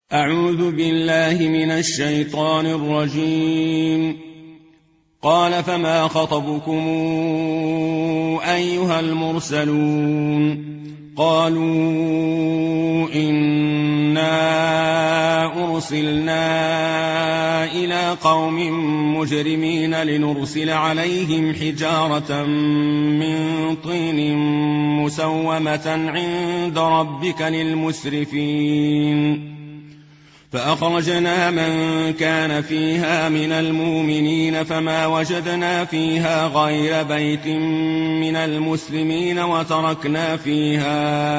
أعوذ بالله من الشيطان الرجيم. قال فما خطبكم أيها المرسلون؟ قالوا إنا أرسلنا إلى قوم مجرمين لنرسل عليهم حجارة من طين مسومة عند ربك للمسرفين. فأخرجنا من كان فيها من المؤمنين فما وجدنا فيها غير بيت من المسلمين وتركنا فيها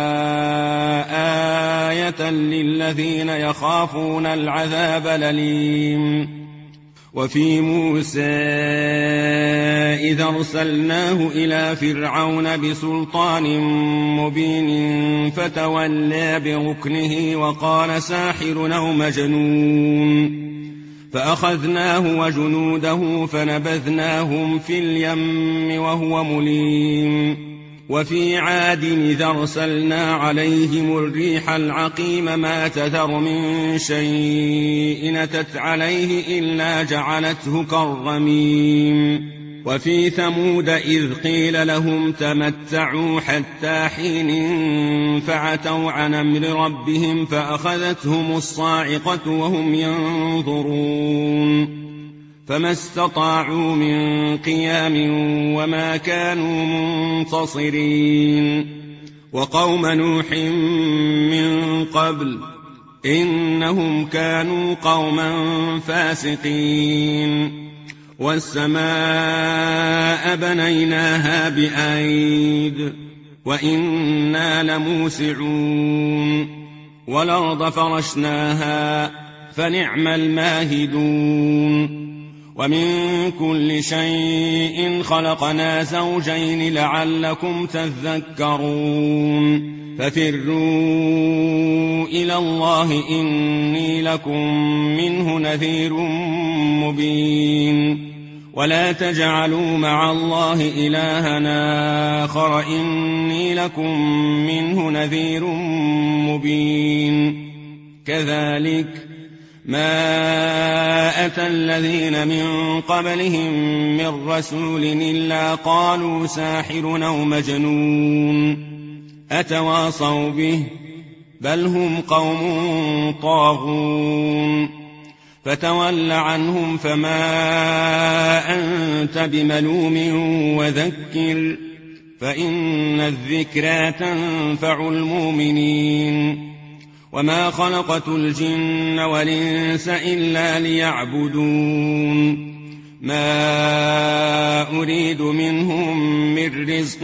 آية للذين يخافون العذاب الأليم. وفي موسى إذا أرسلناه إلى فرعون بسلطان مبين فتولى بركنه وقال ساحر أو مجنون، فأخذناه وجنوده فنبذناهم في اليم وهو مليم. وفي عاد إذا أرسلنا عليهم الريح العقيم ما تذر من شيء أتت عليه إلا جعلته كالرميم. وفي ثمود إذ قيل لهم تمتعوا حتى حين فعتوا عن أمر ربهم فأخذتهم الصاعقة وهم ينظرون فما استطاعوا من قيام وما كانوا منتصرين. وقوم نوح من قبل إنهم كانوا قوما فاسقين. والسماء بنيناها بأيد وإنا لموسعون. والأرض فرشناها فنعم الماهدون. ومن كل شيء خلقنا زوجين لعلكم تذكرون. ففروا إلى الله إني لكم منه نذير مبين. ولا تجعلوا مع الله إلهنا آخر إني لكم منه نذير مبين. كذلك ما أتى الذين من قبلهم من رسول إلا قالوا ساحر أو مجنون أتواصوا به بل هم قوم طاغون. فتول عنهم فما أنت بملوم وذكر فإن الذكرى تنفع المؤمنين. وما خلقت الجن والإنس إلا ليعبدون. ما أريد منهم من رزق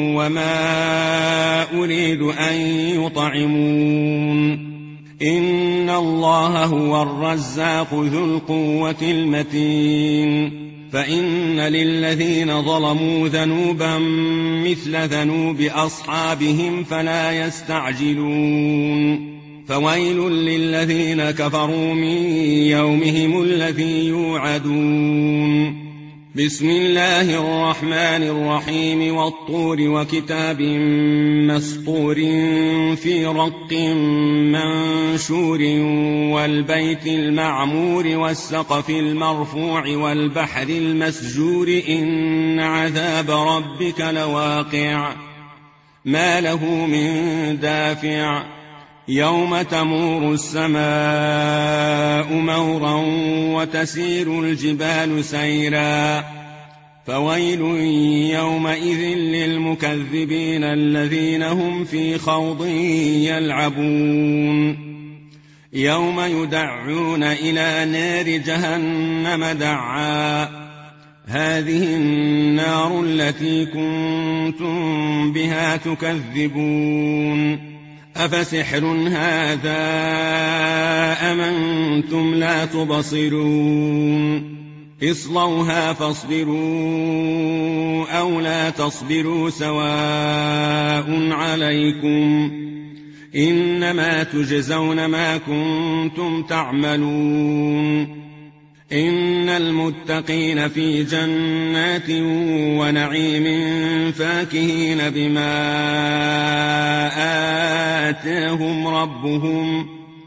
وما أريد أن يطعمون. إن الله هو الرزاق ذو القوة المتين. فإن للذين ظلموا ذنوبا مثل ذنوب أصحابهم فلا يستعجلون. فويل للذين كفروا من يومهم الذي يوعدون. بسم الله الرحمن الرحيم. والطور وكتاب مسطور في رق منشور والبيت المعمور والسقف المرفوع والبحر المسجور إن عذاب ربك لواقع ما له من دافع. يوم تمور السماء مورا وتسير الجبال سيرا. فويل يومئذ للمكذبين الذين هم في خوض يلعبون. يوم يدعون إلى نار جهنم دعا. هذه النار التي كنتم بها تكذبون. أفسحر هذا أم أنتم لا تبصرون. اصلوها فاصبروا أو لا تصبروا سواء عليكم إنما تجزون ما كنتم تعملون. إن المتقين في جنات ونعيم فاكهين بما آتاهم ربهم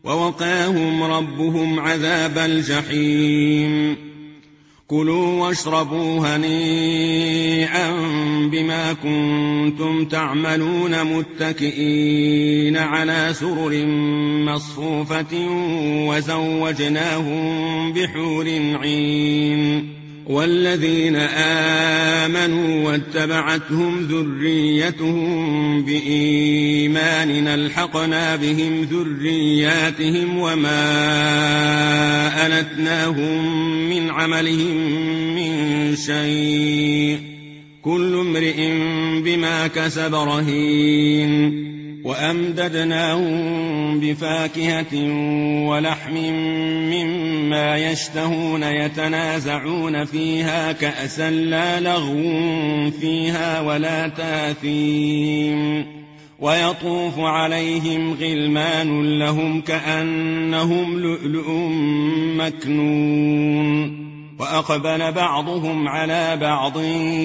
ووقاهم ربهم عذاب الجحيم كلوا واشربوا هنيئا بما كنتم تعملون متكئين على سرر مصفوفة وزوجناهم بحور عين والذين آمنوا واتبعتهم ذريتهم بإيمان ألحقنا بهم ذرياتهم وما ألتناهم من عملهم من شيء كل امرئ بما كسب رهين وأمددناهم بفاكهة ولحم مما يشتهون يتنازعون فيها كأسا لا لغو فيها ولا تاثيم ويطوف عليهم غلمان لهم كأنهم لؤلؤ مكنون وأقبل بعضهم على بعض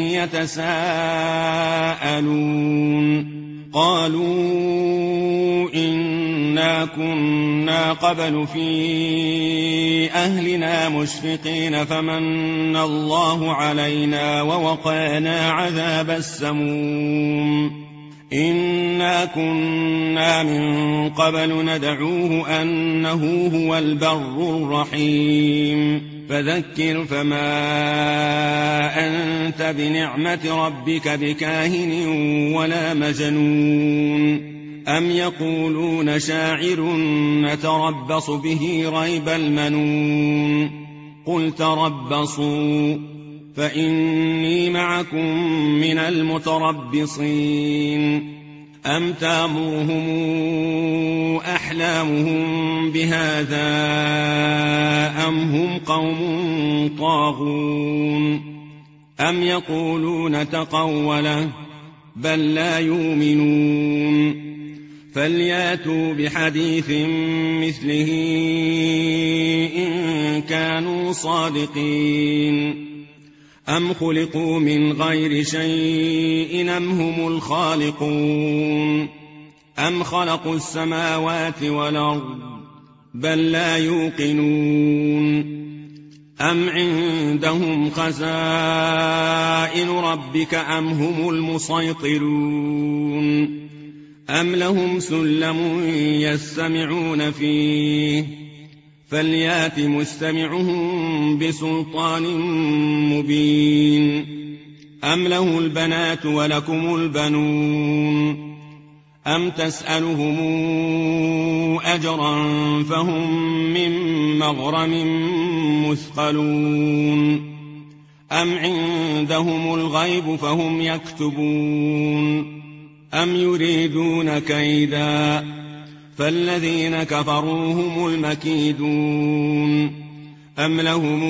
يتساءلون قالوا إنا كنا قبل في أهلنا مشفقين فمن الله علينا ووقانا عذاب السموم إنا كنا من قبل ندعوه أنه هو البر الرحيم فذكر فما أنت بنعمة ربك بكاهن ولا مجنون أم يقولون شاعر نتربص به ريب المنون قل تربصوا فإني معكم من المتربصين أم تامرهم أحلامهم بهذا أم هم قوم طاغون أم يقولون تقوله بل لا يؤمنون فلياتوا بحديث مثله إن كانوا صادقين أم خلقوا من غير شيء أم هم الخالقون أم خلقوا السماوات والأرض بل لا يوقنون أم عندهم خزائن ربك أم هم المسيطرون أم لهم سلم يستمعون فيه فليات مستمعهم بسلطان مبين أم له البنات ولكم البنون أم تسألهم أجرا فهم من مغرم مثقلون أم عندهم الغيب فهم يكتبون أم يريدون كيدا فالذين كفروا هم المكيدون أم لهم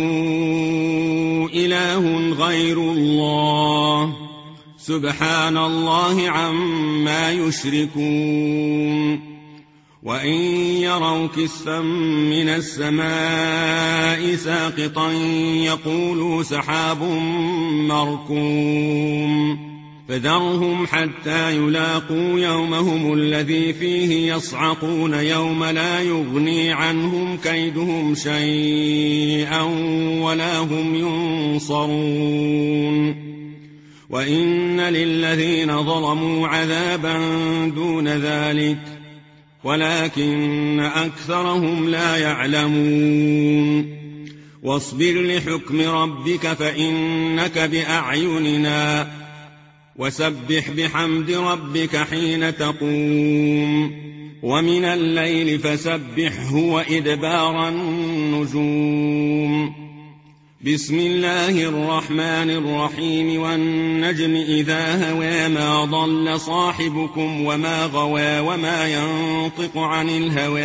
إله غير الله سبحان الله عما يشركون وإن يروا كسفا من السماء ساقطا يقولوا سحاب مركوم فذرهم حتى يلاقوا يومهم الذي فيه يصعقون يوم لا يغني عنهم كيدهم شيئا ولا هم ينصرون وإن للذين ظلموا عذابا دون ذلك ولكن أكثرهم لا يعلمون واصبر لحكم ربك فإنك بأعيننا وسبح بحمد ربك حين تقوم ومن الليل فسبحه وإدبار النجوم بسم الله الرحمن الرحيم والنجم إذا هوى ما ضل صاحبكم وما غوى وما ينطق عن الهوى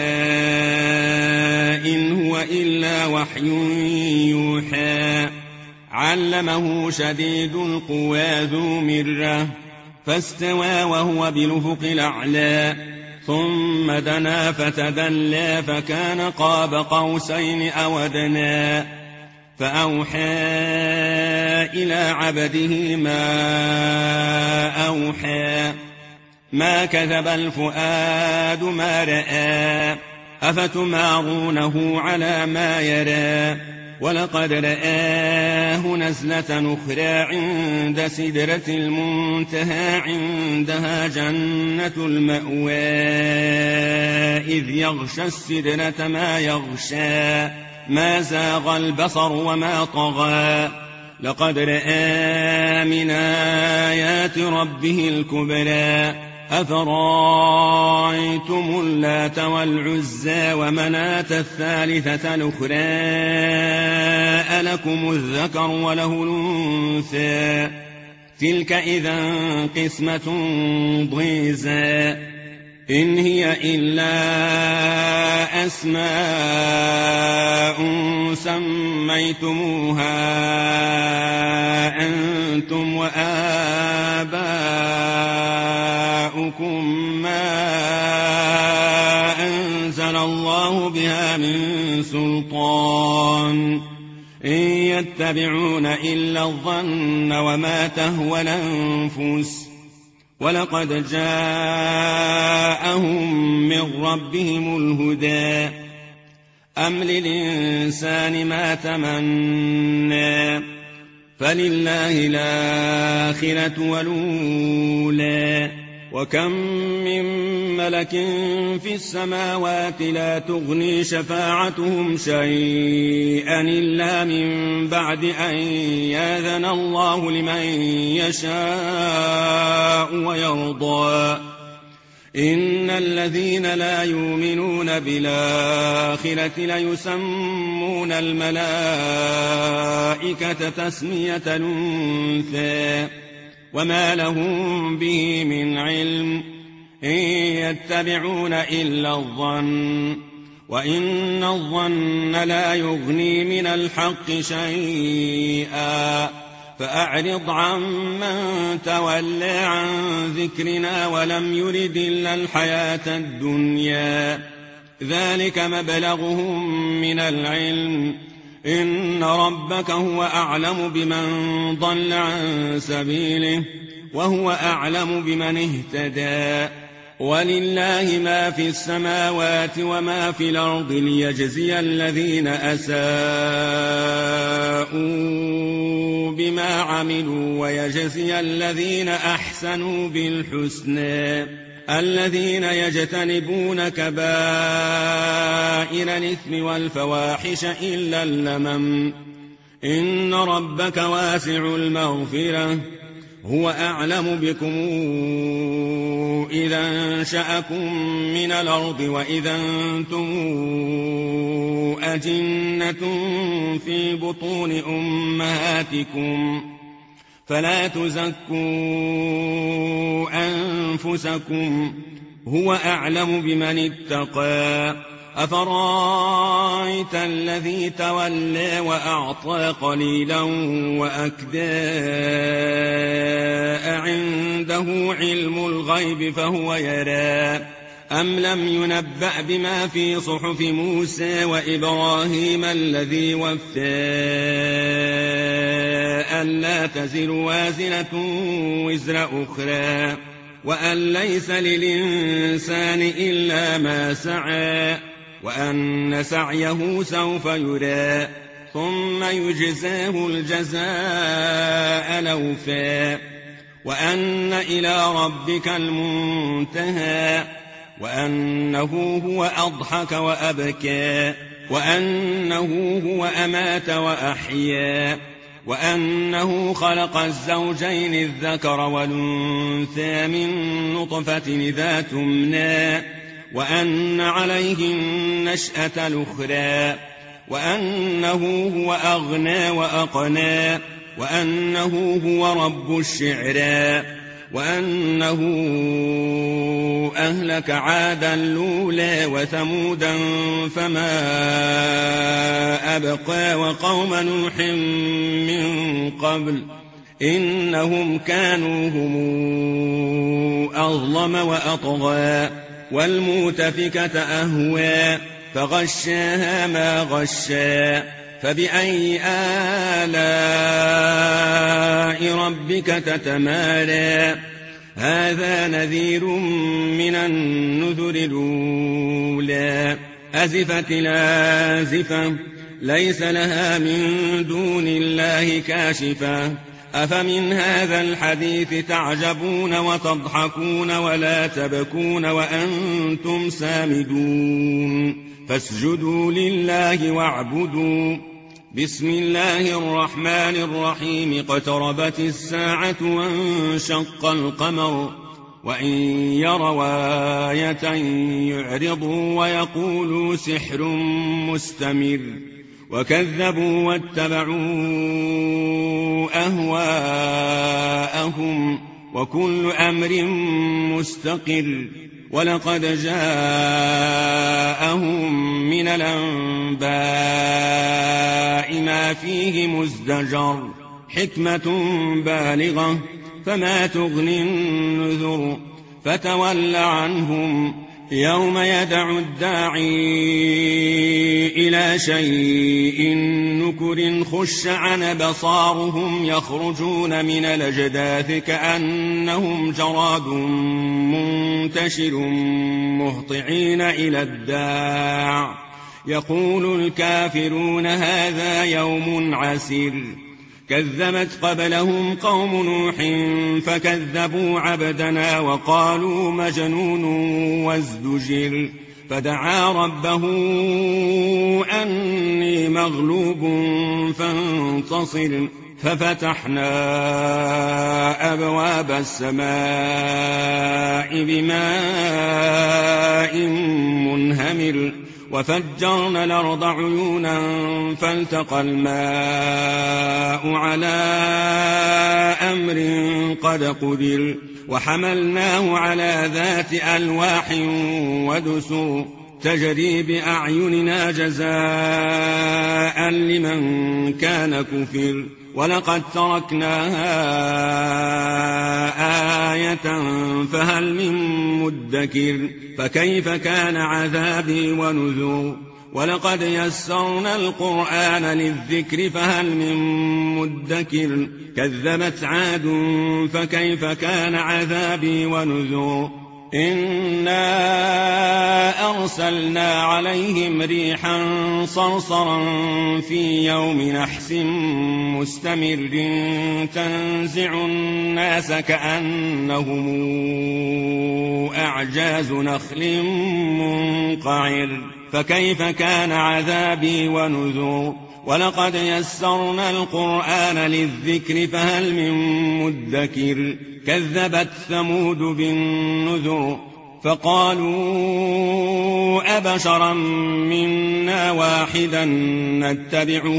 إن هو إلا وحي يوحى علمه شديد القوى ذو مرة فاستوى وهو بالأفق الأعلى ثم دنا فتدلى فكان قاب قوسين أو أدنى فأوحى إلى عبده ما أوحى ما كذب الفؤاد ما رأى أفتمارونه على ما يرى ولقد رآه نزلة أخرى عند سدرة المنتهى عندها جنة المأوى إذ يغشى السدرة ما يغشى ما زاغ البصر وما طغى لقد رأى من آيات ربه الكبرى أفرأيتم اللات والعزى ومناة الثالثة الأخرى ألكم الذكر وله الأنثى تلك إذا قسمة ضيزى إن هي إلا أسماء سميتموها أنتم وآباؤكم ما أنزل الله بها من سلطان إن يتبعون إلا الظن وما تهوى الأنفس ولقد جاءهم من ربهم الهدى أم للإنسان ما تمنى فلله الآخرة والأولى وكم من ملك في السماوات لا تغني شفاعتهم شيئا إلا من بعد أن يأذن الله لمن يشاء ويرضى إن الذين لا يؤمنون بالآخرة ليسمون الملائكة تسمية الأنثى وما لهم به من علم إن يتبعون إلا الظن وإن الظن لا يغني من الحق شيئا فأعرض عمن تولى عن ذكرنا ولم يرد إلا الحياة الدنيا ذلك مبلغهم من العلم إن ربك هو أعلم بمن ضل عن سبيله وهو أعلم بمن اهتدى ولله ما في السماوات وما في الأرض ليجزي الذين أساءوا بما عملوا ويجزي الذين أحسنوا بالحسنى الذين يجتنبون كبائر الإثم والفواحش إلا اللمم إن ربك واسع المغفرة هو أعلم بكم إذا أنشأكم من الأرض وإذا أنتم أجنة في بطون أمهاتكم فلا تزكوا أنفسكم هو أعلم بمن اتقى أفرأيت الذي تولى وأعطى قليلا وأكدى عنده علم الغيب فهو يرى أم لم ينبأ بما في صحف موسى وإبراهيم الذي وفى ألا تزر وازرة وزر أخرى وأن ليس للإنسان إلا ما سعى وأن سعيه سوف يرى ثم يجزاه الجزاء الأوفى وأن إلى ربك المنتهى وأنه هو أضحك وأبكى وأنه هو أمات وأحيا وأنه خلق الزوجين الذكر والأنثى من نطفة إذا تمنى وأن عليه النشأة الأخرى وأنه هو أغنى وأقنى وأنه هو رب الشعرى وأنه أهلك عادا الأولى وثمودا فما أبقى وقوم نوح من قبل إنهم كانوا هم أظلم وأطغى والمؤتفكة أهوى فغشاها ما غشا فبأي آلاء ربك تتمارى هذا نذير من النذر الأولى أزفت الآزفة ليس لها من دون الله كاشفة أفمن هذا الحديث تعجبون وتضحكون ولا تبكون وأنتم سامدون فاسجدوا لله واعبدوا. بسم الله الرحمن الرحيم اقتربت الساعة وانشق القمر وإن يروا آية يعرضوا ويقولوا سحر مستمر وكذبوا واتبعوا أهواءهم وكل أمر مستقر ولقد جاءهم من الأنباء ما فيه مزدجر حكمة بالغة فما تغني النذر فتول عنهم يوم يدعو الداعي إلى شيء نكر خش عن بصارهم يخرجون من الأجداث كأنهم جراد منتشر مهطعين إلى الداع يقول الكافرون هذا يوم عسير كذبت قبلهم قوم نوح فكذبوا عبدنا وقالوا مجنون وازدجر فدعا ربه أني مغلوب فانتصر ففتحنا أبواب السماء بماء منهمر وفجرنا الأرض عيونا فالتقى الماء على أمر قد قدر وحملناه على ذات ألواح ودسر تجري بأعيننا جزاء لمن كان كفر ولقد تركناها آية فهل من مدكر فكيف كان عذابي ونذر ولقد يسرنا القرآن للذكر فهل من مدكر كذبت عاد فكيف كان عذابي ونذر إنا أرسلنا عليهم ريحا صرصرا في يوم نحس مستمر تنزع الناس كأنهم أعجاز نخل منقعر فكيف كان عذابي ونذر ولقد يسرنا القرآن للذكر فهل من مدكر كذبت ثمود بالنذر فقالوا أبشرا منا واحدا نتبعه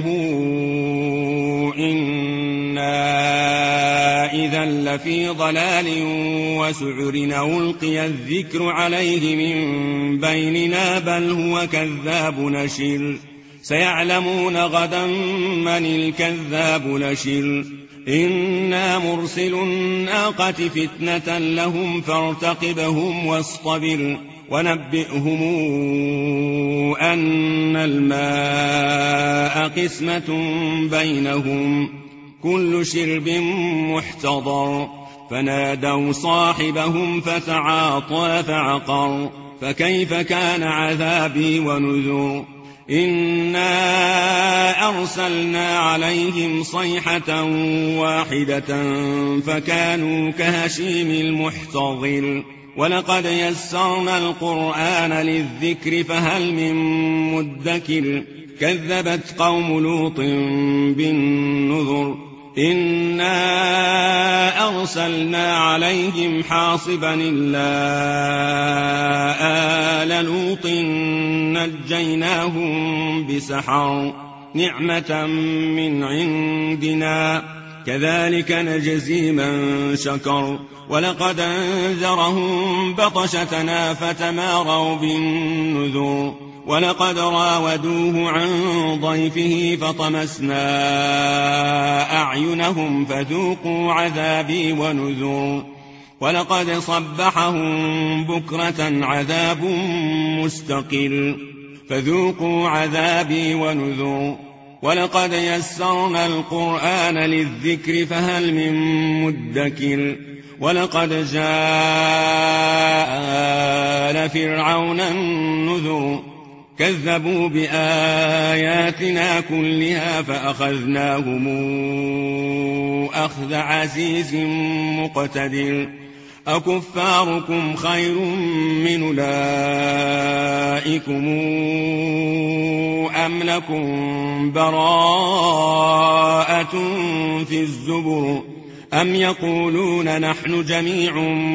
إنا إذا لفي ضلال وسعر ألقي الذكر عليه من بيننا بل هو كذاب نشر سيعلمون غدا من الكذاب نشر إنا مرسل الناقة فتنة لهم فارتقبهم واصطبر ونبئهم أن الماء قسمة بينهم كل شرب محتضر فنادوا صاحبهم فتعاطى فعقر فكيف كان عذابي ونذر إنا أرسلنا عليهم صيحة واحدة فكانوا كهشيم المحتضر ولقد يسرنا القرآن للذكر فهل من مدكر كذبت قوم لوط بالنذر إنا أرسلنا عليهم حاصبا إلا آل لوط نجيناهم بسحر نعمة من عندنا كذلك نجزي من شكر ولقد أنذرهم بطشتنا فتماروا بالنذر ولقد راودوه عن ضيفه فطمسنا أعينهم فذوقوا عذابي ونذر ولقد صبحهم بكرة عذاب مستقر فذوقوا عذابي ونذر ولقد يسرنا القرآن للذكر فهل من مدكر ولقد جاء آل فرعون النذر كذبوا بآياتنا كلها فأخذناهم أخذ عزيز مقتدر أكفاركم خير من أولئكم أم لكم براءة في الزبر أم يقولون نحن جميع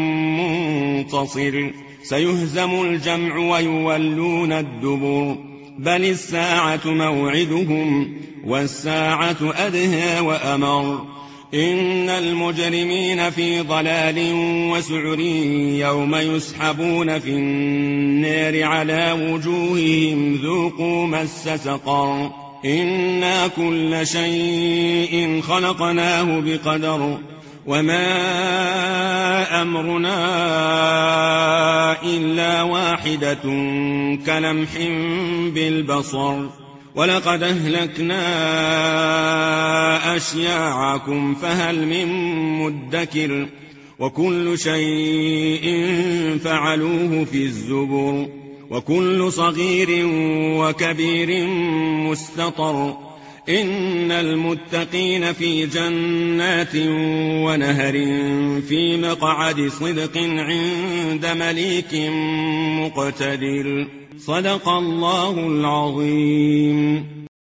منتصر سيهزم الجمع ويولون الدبر بل الساعة موعدهم والساعة أدهى وأمر إن المجرمين في ضلال وسعر يوم يسحبون في النار على وجوههم ذوقوا مس سقر إنا كل شيء خلقناه بقدر وما أمرنا إلا واحدة كلمح بالبصر ولقد أهلكنا أشياعكم فهل من مدكر وكل شيء فعلوه في الزبر وكل صغير وكبير مستطر إن المتقين في جنات ونهر في مقعد صدق عند مليك مقتدر صدق الله العظيم.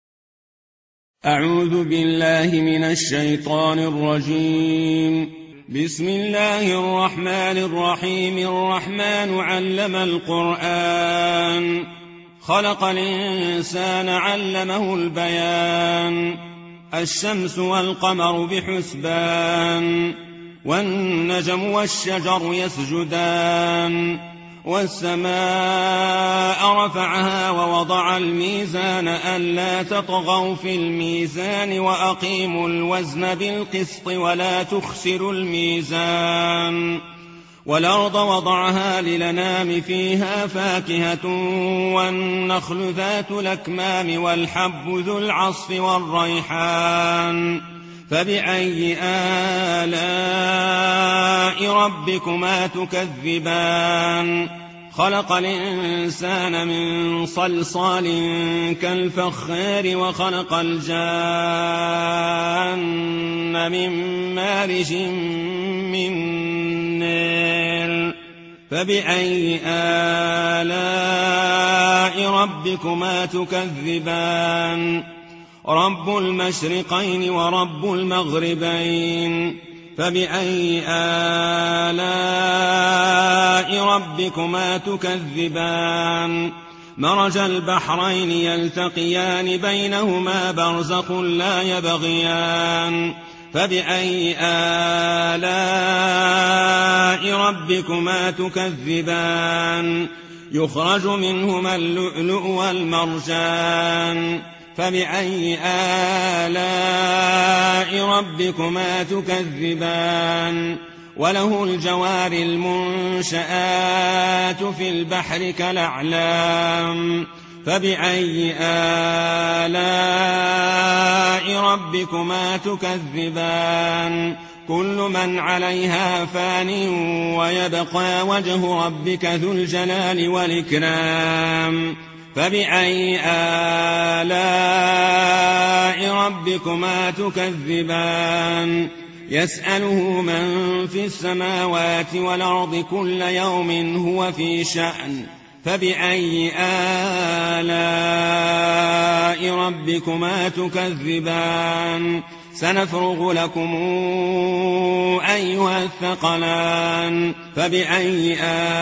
أعوذ بالله من الشيطان الرجيم. بسم الله الرحمن الرحيم. الرحمن علم القرآن خلق الإنسان علمه البيان الشمس والقمر بحسبان والنجم والشجر يسجدان والسماء رفعها ووضع الميزان ألا تطغوا في الميزان وأقيموا الوزن بالقسط ولا تخسروا الميزان والأرض وضعها للأنام فيها فاكهة والنخل ذات الأكمام والحب ذو العصف والريحان فبأي آلاء ربكما تكذبان خلق الإنسان من صلصال كالفخار وخلق الجان من مارج من نار فبأي آلاء ربكما تكذبان رب المشرقين ورب المغربين فبأي آلاء ربكما تكذبان مرج البحرين يلتقيان بينهما برزخ لا يبغيان فبأي آلاء ربكما تكذبان يخرج منهما اللؤلؤ والمرجان فبأي آلاء ربكما تكذبان وله الجوار المنشآت في البحر كالأعلام فبأي آلاء ربكما تكذبان كل من عليها فان ويبقى وجه ربك ذو الجلال والإكرام فبأي آلاء ربكما تكذبان يسأله من في السماوات والأرض كل يوم هو في شأن فبأي آلاء ربكما تكذبان سنفرغ لكم أيها الثقلان فبأي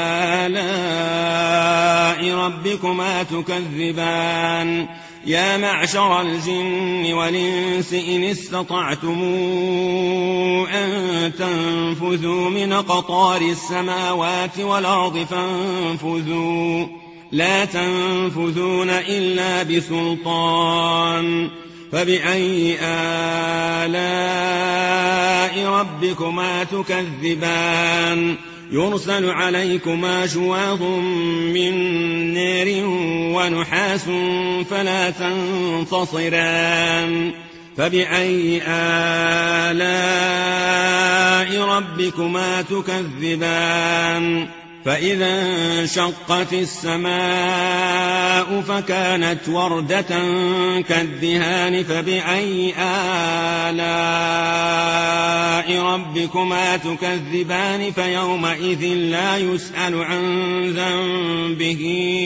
آلاء ربكما تكذبان يا معشر الجن والإنس إن استطعتم أن تنفذوا من أقطار السماوات والأرض فانفذوا لا تنفذون إلا بسلطان فبأي آلاء ربكما تكذبان يرسل عليكما شواظ من نار ونحاس فلا تنتصران فبأي آلاء ربكما تكذبان فإذا انشقت السماء فكانت وردة كالدهان فبأي آلاء ربكما تكذبان فيومئذ لا يسأل عن ذنبه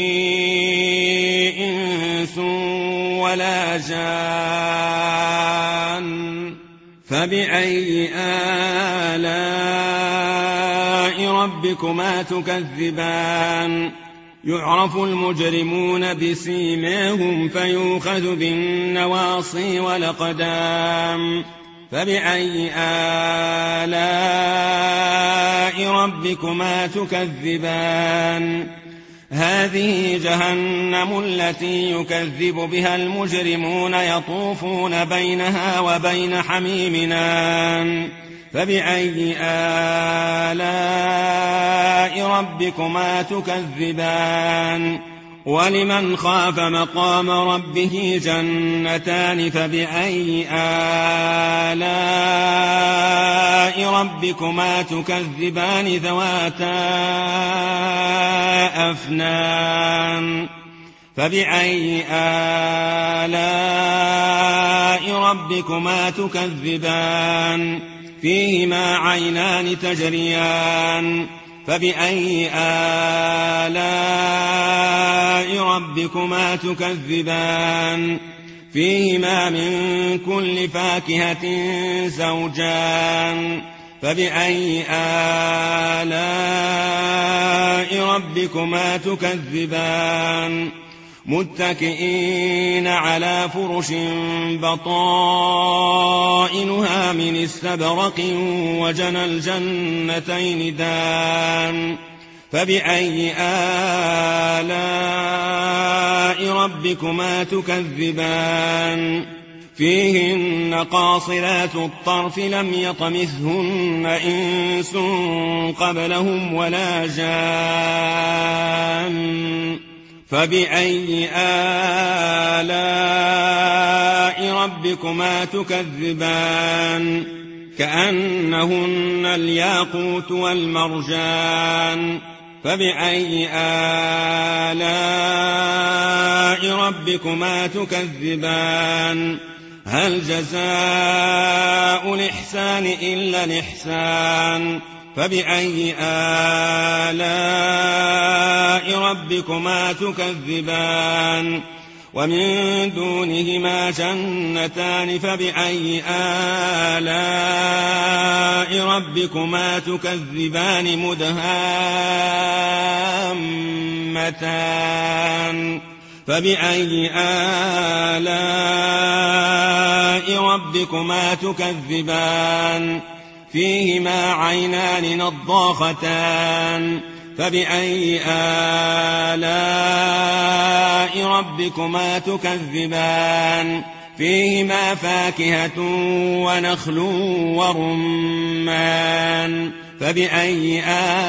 إنس ولا جان فبأي آلاء ربكما تكذبان يعرف المجرمون بسيماهم فيؤخذ بالنواصي والأقدام فبأي آلاء ربكما تكذبان هذه جهنم التي يكذب بها المجرمون يطوفون بينها وبين حميم آن فبأي آلاء ربكما تكذبان ولمن خاف مقام ربه جنتان فبأي آلاء ربكما تكذبان ذواتا أفنان فبأي آلاء ربكما تكذبان فيهما عينان تجريان فبأي آلاء ربكما تكذبان فيهما من كل فاكهة زوجان فبأي آلاء ربكما تكذبان متكئين على فرش بطائنها من استبرق وجنى الجنتين دان فبأي آلاء ربكما تكذبان فيهن قاصرات الطرف لم يطمثهن إنس قبلهم ولا جان فبأي آلاء ربكما تكذبان كأنهن الياقوت والمرجان فبأي آلاء ربكما تكذبان هل جزاء الإحسان إلا الإحسان فبأي آلاء ربكما تكذبان ومن دونهما جنتان فبأي آلاء ربكما تكذبان مدهامتان فبأي آلاء ربكما تكذبان فيهما عينان نضاختان فبأي آلاء ربكما تكذبان فيهما فاكهة ونخل ورمان فبأي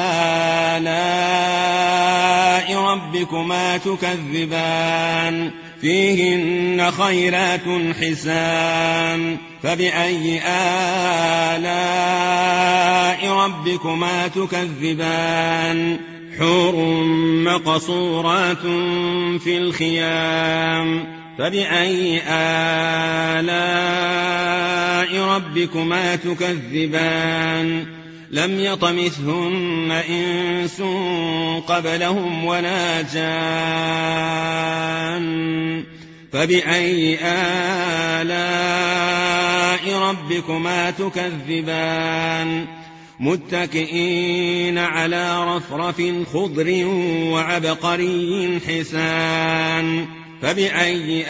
آلاء ربكما تكذبان فيهن خيرات حسان فبأي آلاء ربكما تكذبان حور مقصورات في الخيام فبأي آلاء ربكما تكذبان لم يطمثهن إنس قبلهم ولا جان فبأي آلاء ربكما تكذبان متكئين على رفرف خضر وعبقري حسان فبأي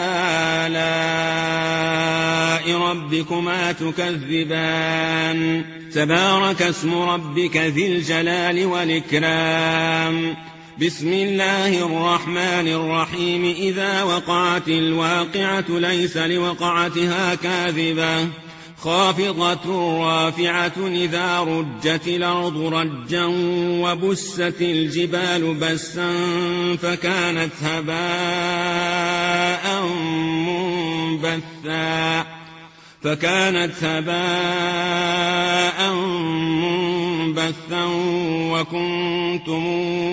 آلاء ربكما تكذبان تبارك اسم ربك ذي الجلال والإكرام بسم الله الرحمن الرحيم إذا وقعت الواقعة ليس لوقعتها كاذبة خافضة رافعة إذا رجت الأرض رجا وبست الجبال بسا فكانت هباء بثا وكنتم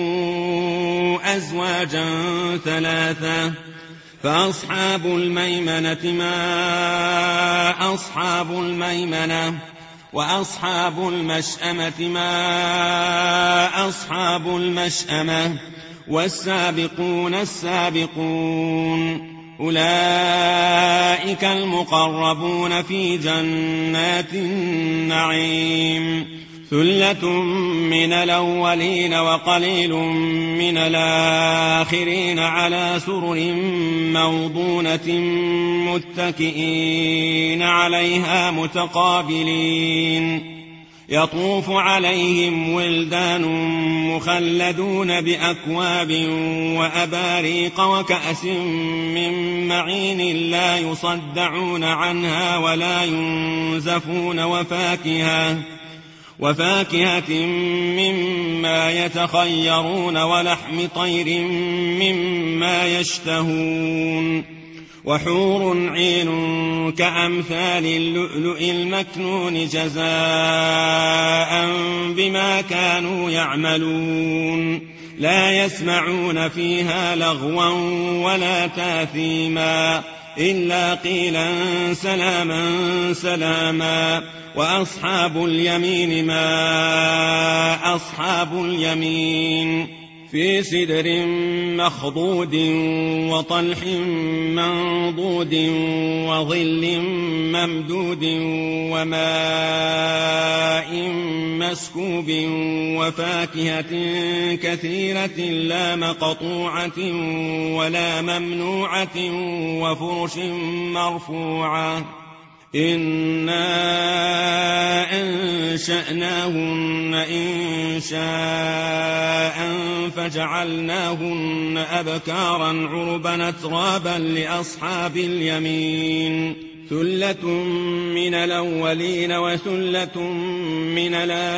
أزواجا ثلاثة فأصحاب الميمنة ما أصحاب الميمنة وأصحاب المشأمة ما أصحاب المشأمة والسابقون السابقون أولئك المقربون في جنات النعيم ثلة من الأولين وقليل من الآخرين على سرر موضونة متكئين عليها متقابلين يطوف عليهم ولدان مخلدون بأكواب وأباريق وكأس من معين لا يصدعون عنها ولا ينزفون وفاكهة مما يتخيرون ولحم طير مما يشتهون وحور عين كأمثال اللؤلؤ المكنون جزاء بما كانوا يعملون لا يسمعون فيها لغوا ولا تاثيما إلا قيلا سلاما سلاما وأصحاب اليمين ما أصحاب اليمين في سدر مخضود وطلح منضود وظل ممدود وماء مسكوب وفاكهة كثيرة لا مقطوعة ولا ممنوعة وفرش مرفوعة إنا أنشأناهن إنشاء فجعلناهن أبكارا عربا أترابا لأصحاب اليمين ثلة من الأولين وثلة من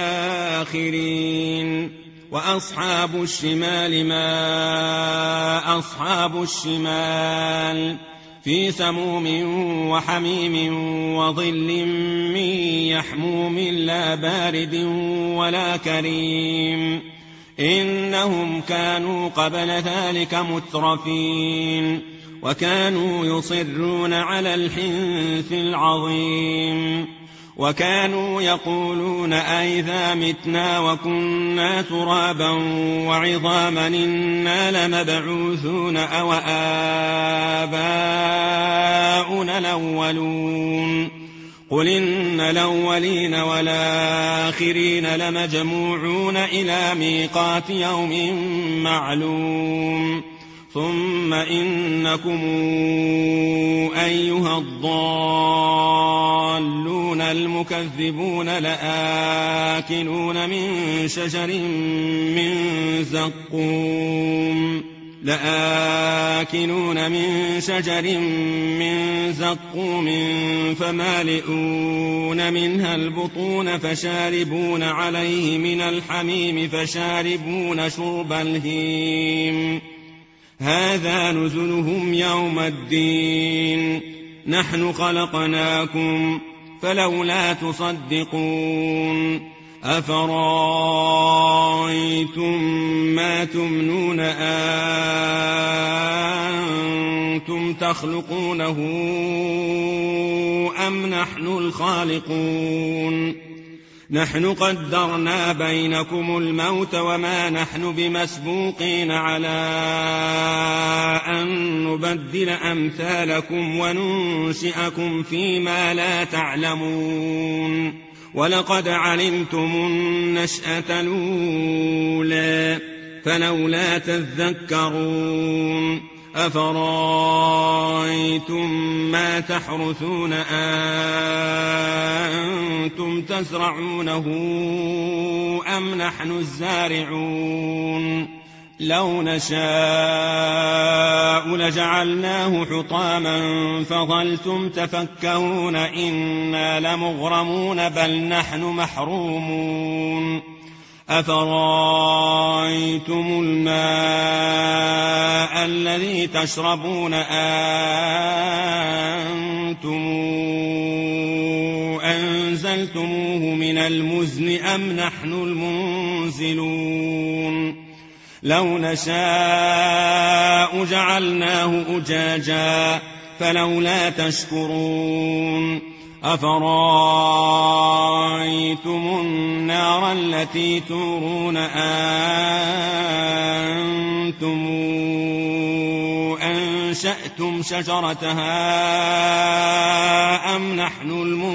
الآخرين وأصحاب الشمال ما أصحاب الشمال في سموم وحميم وظل من يحموم لا بارد ولا كريم إنهم كانوا قبل ذلك مترفين وكانوا يصرون على الحنث العظيم وكانوا يقولون أئذا متنا وكنا ترابا وعظاما إنا لمبعوثون أو آباؤنا الأولون قل إن الأولين والآخرين لمجموعون إلى ميقات يوم معلوم ثم إنكم أيها الضالون المكذبون لآكلون من شجر من زقوم فمالئون منها البطون فشاربون عليه من الحميم فشاربون شرب الهيم هذا نزلهم يوم الدين نحن خلقناكم فلولا تصدقون أفرأيتم ما تمنون أنتم تخلقونه أم نحن الخالقون نحن قدرنا بينكم الموت وما نحن بمسبوقين على أن نبدل أمثالكم وننشئكم فيما لا تعلمون ولقد علمتم النشأة الأولى فلولا تذكرون أفرأيتم ما تحرثون أنتم تزرعونه أم نحن الزارعون لو نشاء لجعلناه حطاما فظلتم تفكهون إنا لمغرمون بل نحن محرومون أفرأيتم الماء الذي تشربون أنتم أنزلتموه من المزن أم نحن المنزلون لو نشاء جعلناه أجاجا فلولا تشكرون أفرأيتم النار التي تورون أنتم أنشأتم شجرتها أم نحن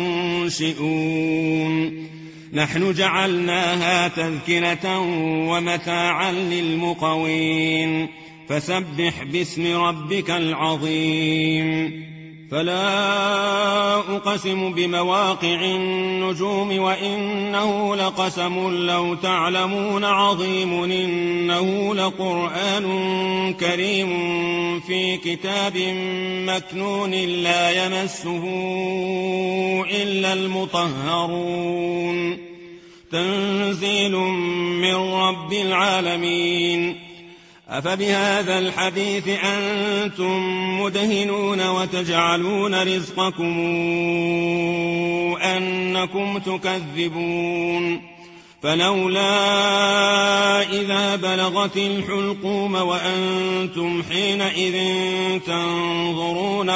المنشئون نحن جعلناها تذكرة ومتاعا للمقوين فسبح باسم ربك العظيم فلا أقسم بمواقع النجوم وإنه لقسم لو تعلمون عظيم إنه لقرآن كريم في كتاب مكنون لا يمسه إلا المطهرون تنزيل من رب العالمين أفبهذا الحديث أنتم مدهنون وتجعلون رزقكم أنكم تكذبون فلولا إذا بلغت الحلقوم وأنتم حينئذ تنظرون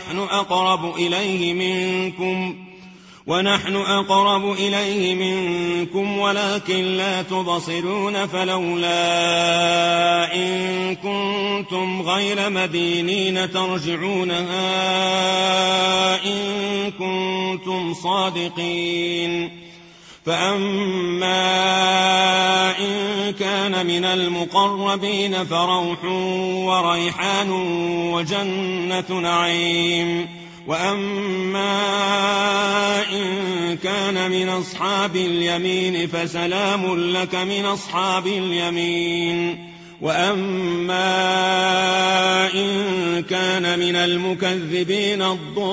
ونحن أقرب إليه منكم ولكن لا تبصرون فلولا إن كنتم غير مدينين ترجعونها إن كنتم صادقين فأما إن كان من المقربين فروح وريحان وجنة نعيم وأما إن كان من أصحاب اليمين فسلام لك من أصحاب اليمين وأما إن كان من المكذبين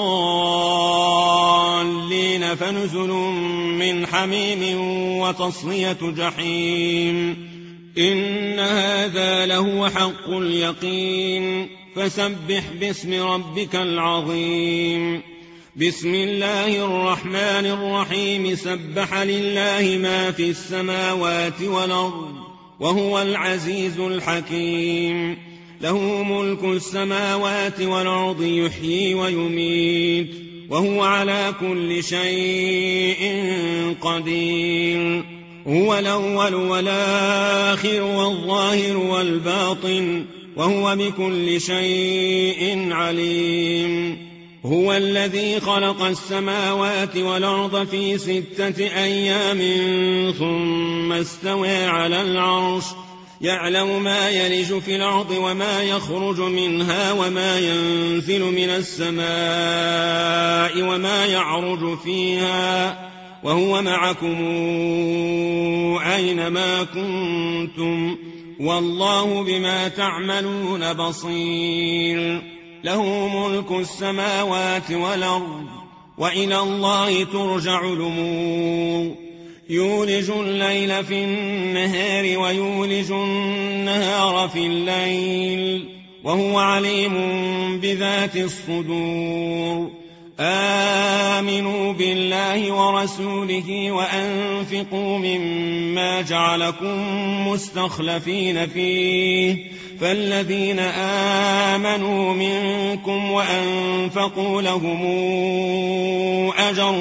الضالين فنزل من حميم وتصلية جحيم إن هذا لهو حق اليقين فسبح باسم ربك العظيم بسم الله الرحمن الرحيم سبح لله ما في السماوات والأرض وهو العزيز الحكيم له ملك السماوات والأرض يحيي ويميت وهو على كل شيء قدير هو الأول والآخر والظاهر والباطن وهو بكل شيء عليم هو الذي خلق السماوات والأرض في 6 أيام ثم استوى على العرش يعلم ما يلج في الأرض وما يخرج منها وما ينزل من السماء وما يعرج فيها وهو معكم أينما كنتم والله بما تعملون بصير له ملك السماوات والأرض وإلى الله ترجع الأمور يولج الليل في النهار ويولج النهار في الليل وهو عليم بذات الصدور آمنوا بالله ورسوله وأنفقوا مما جعلكم مستخلفين فيه فالذين آمنوا منكم وأنفقوا لهم أجر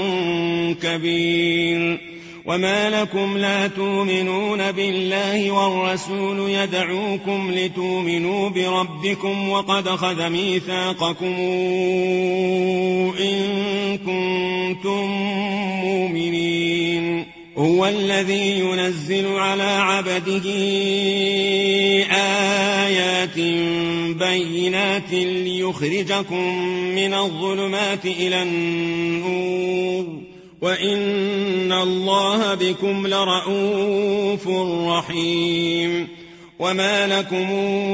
كبير وما لكم لا تؤمنون بالله والرسول يدعوكم لتؤمنوا بربكم وقد أخذ ميثاقكم إن كنتم مؤمنين هو الذي ينزل على عبده آيات بينات ليخرجكم من الظلمات إلى النور وإن الله بكم لرءوف رحيم وما لكم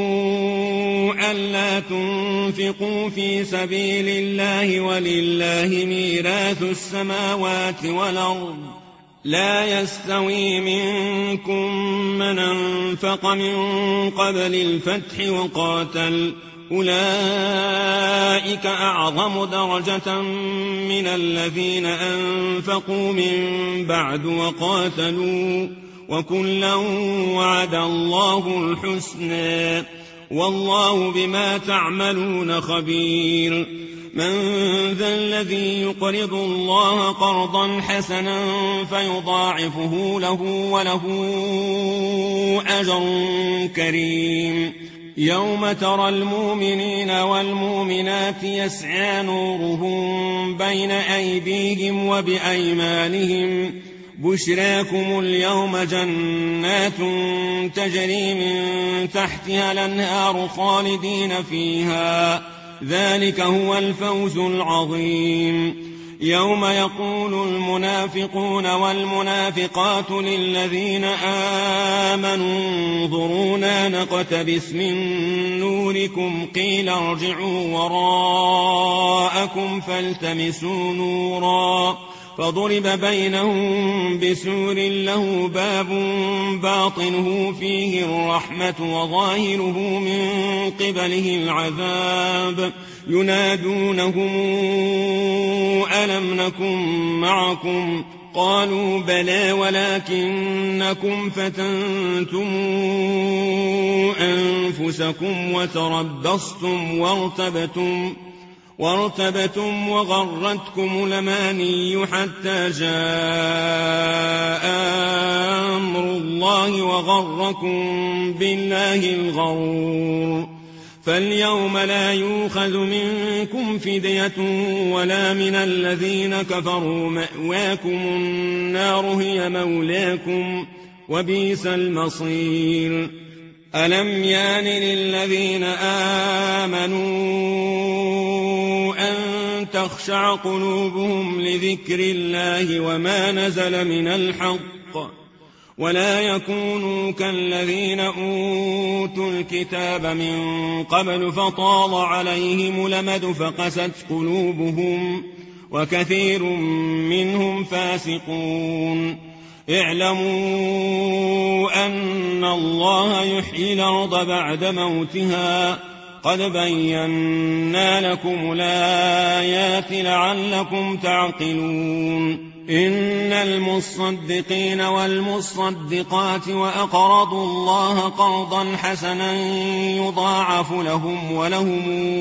ألا تنفقوا في سبيل الله ولله ميراث السماوات والأرض لا يستوي منكم من أنفق من قبل الفتح وقاتل أولئك أولئك أعظم درجة من الذين أنفقوا من بعد وقاتلوا وكلا وعد الله الحسنى والله بما تعملون خبير. من ذا الذي يقرض الله قرضا حسنا فيضاعفه له وله أجر كريم. يوم ترى المؤمنين والمؤمنات يسعى نورهم بين أيديهم وبأيمانهم بشراكم اليوم جنات تجري من تحتها الأنهار خالدين فيها ذلك هو الفوز العظيم. يوم يقول المنافقون والمنافقات للذين آمنوا انظرونا نقتبس من نوركم قيل ارجعوا وراءكم فالتمسوا نورا فضرب بينهم بسور له باب باطنه فيه الرحمة وظاهره من قبله العذاب ينادونهم ألم نكن معكم قالوا بلى ولكنكم فتنتم أنفسكم وتربصتم وارتبتم وغرتكم الأماني حتى جاء أمر الله وغركم بالله الغرور. فاليوم لا يؤخذ منكم فدية ولا من الذين كفروا مأواكم النار هي مولاكم وبئس المصير. ألم يان للذين آمنوا أن تخشع قلوبهم لذكر الله وما نزل من الحق ولا يكونوا كالذين أوتوا الكتاب من قبل فطال عليهم الأمد فقست قلوبهم وكثير منهم فاسقون. اعلموا أن الله يحيي الأرض بعد موتها قد بينا لكم الآيات لعلكم تعقلون. إن المصدقين والمصدقات وأقرضوا الله قرضا حسنا يضاعف لهم ولهم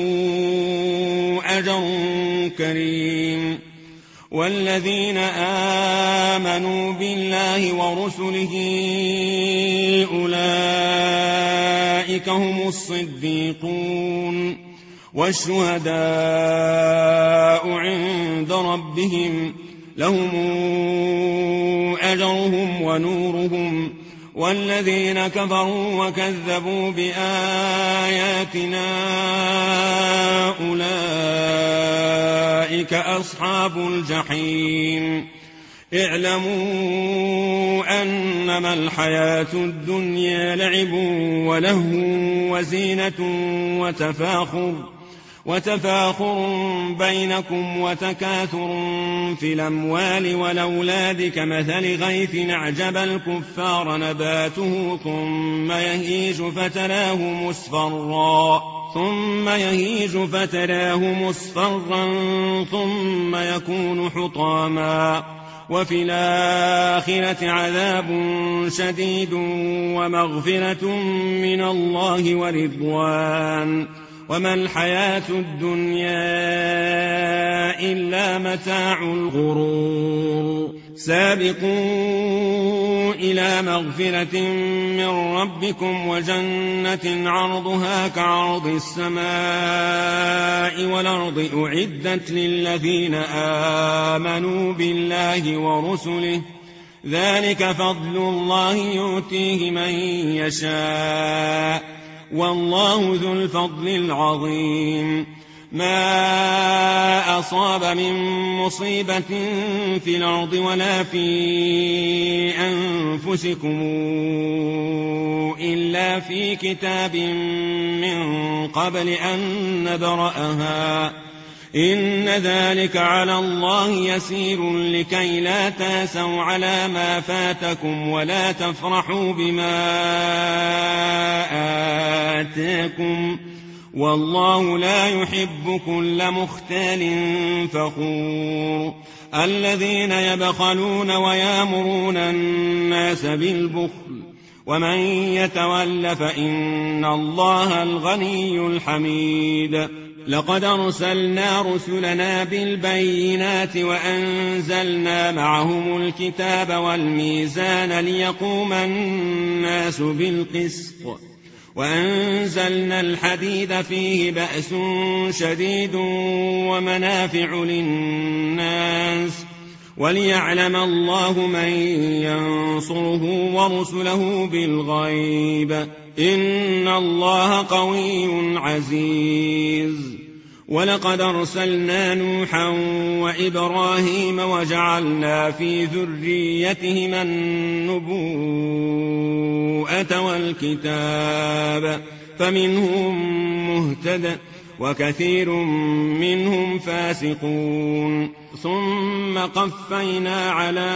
أجر كريم. والذين آمنوا بالله ورسله أولئك هم الصديقون والشهداء عند ربهم لهم أجرهم ونورهم. والذين كفروا وكذبوا بآياتنا أولئك أصحاب الجحيم. اعلموا أنما الحياة الدنيا لعب ولهو وزينة وتفاخر بينكم وتكاثر في الأموال والأولاد كمثل غيث أعجب الكفار نباته ثم يهيج فتراه مصفرا ثم يكون حطاما وفي الآخرة عذاب شديد ومغفرة من الله ورضوان وما الحياة الدنيا إلا متاع الغرور. سابقوا إلى مغفرة من ربكم وجنة عرضها كعرض السماء والأرض أعدت للذين آمنوا بالله ورسله ذلك فضل الله يؤتيه من يشاء والله ذو الفضل العظيم. ما أصاب من مصيبة في الأرض ولا في أنفسكم إلا في كتاب من قبل أن نبرأها إن ذلك على الله يسير لكي لا تاسوا على ما فاتكم ولا تفرحوا بما آتاكم والله لا يحب كل مختال فخور الذين يبخلون ويامرون الناس بالبخل ومن يتول فإن الله الغني الحميد لقد أرسلنا رسلنا بالبينات وأنزلنا معهم الكتاب والميزان ليقوم الناس بالقسط وأنزلنا الحديد فيه بأس شديد ومنافع للناس وليعلم الله من ينصره ورسله بالغيب إن الله قوي عزيز ولقد أرسلنا نوحا وإبراهيم وجعلنا في ذريتهما النبوءة والكتاب فمنهم مهتد وكثير منهم فاسقون ثم قفينا على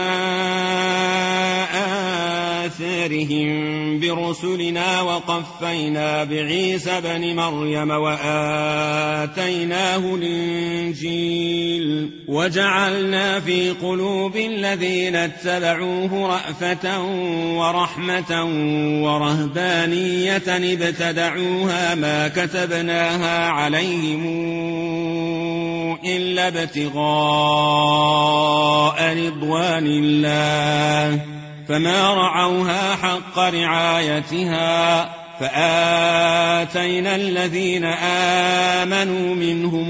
آثارهم برسلنا وقفينا بعيسى بن مريم وآتيناه الإنجيل وجعلنا في قلوب الذين اتبعوه رأفة ورحمة ورهبانية ابتدعوها ما كتبناها عليهم إلا ابتغاء رضوان الله فما رعوها حق رعايتها فآتينا الذين آمنوا منهم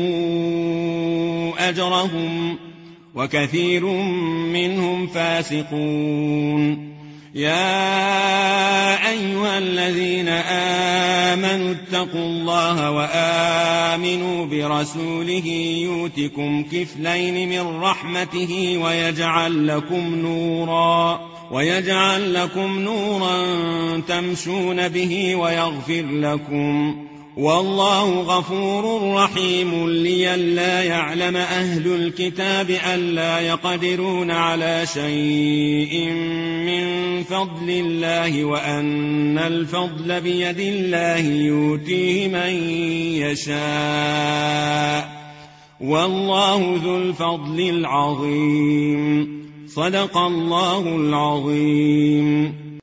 أجرهم وكثير منهم فاسقون يا أيها الذين آمنوا اتقوا الله وآمنوا برسوله يؤتكم كفلين من رحمته ويجعل لكم نورا تمشون به ويغفر لكم والله غفور رحيم لئلا يعلم أهل الكتاب ألا يقدرون على شيء من فضل الله وأن الفضل بيد الله يؤتيه من يشاء والله ذو الفضل العظيم صدق الله العظيم.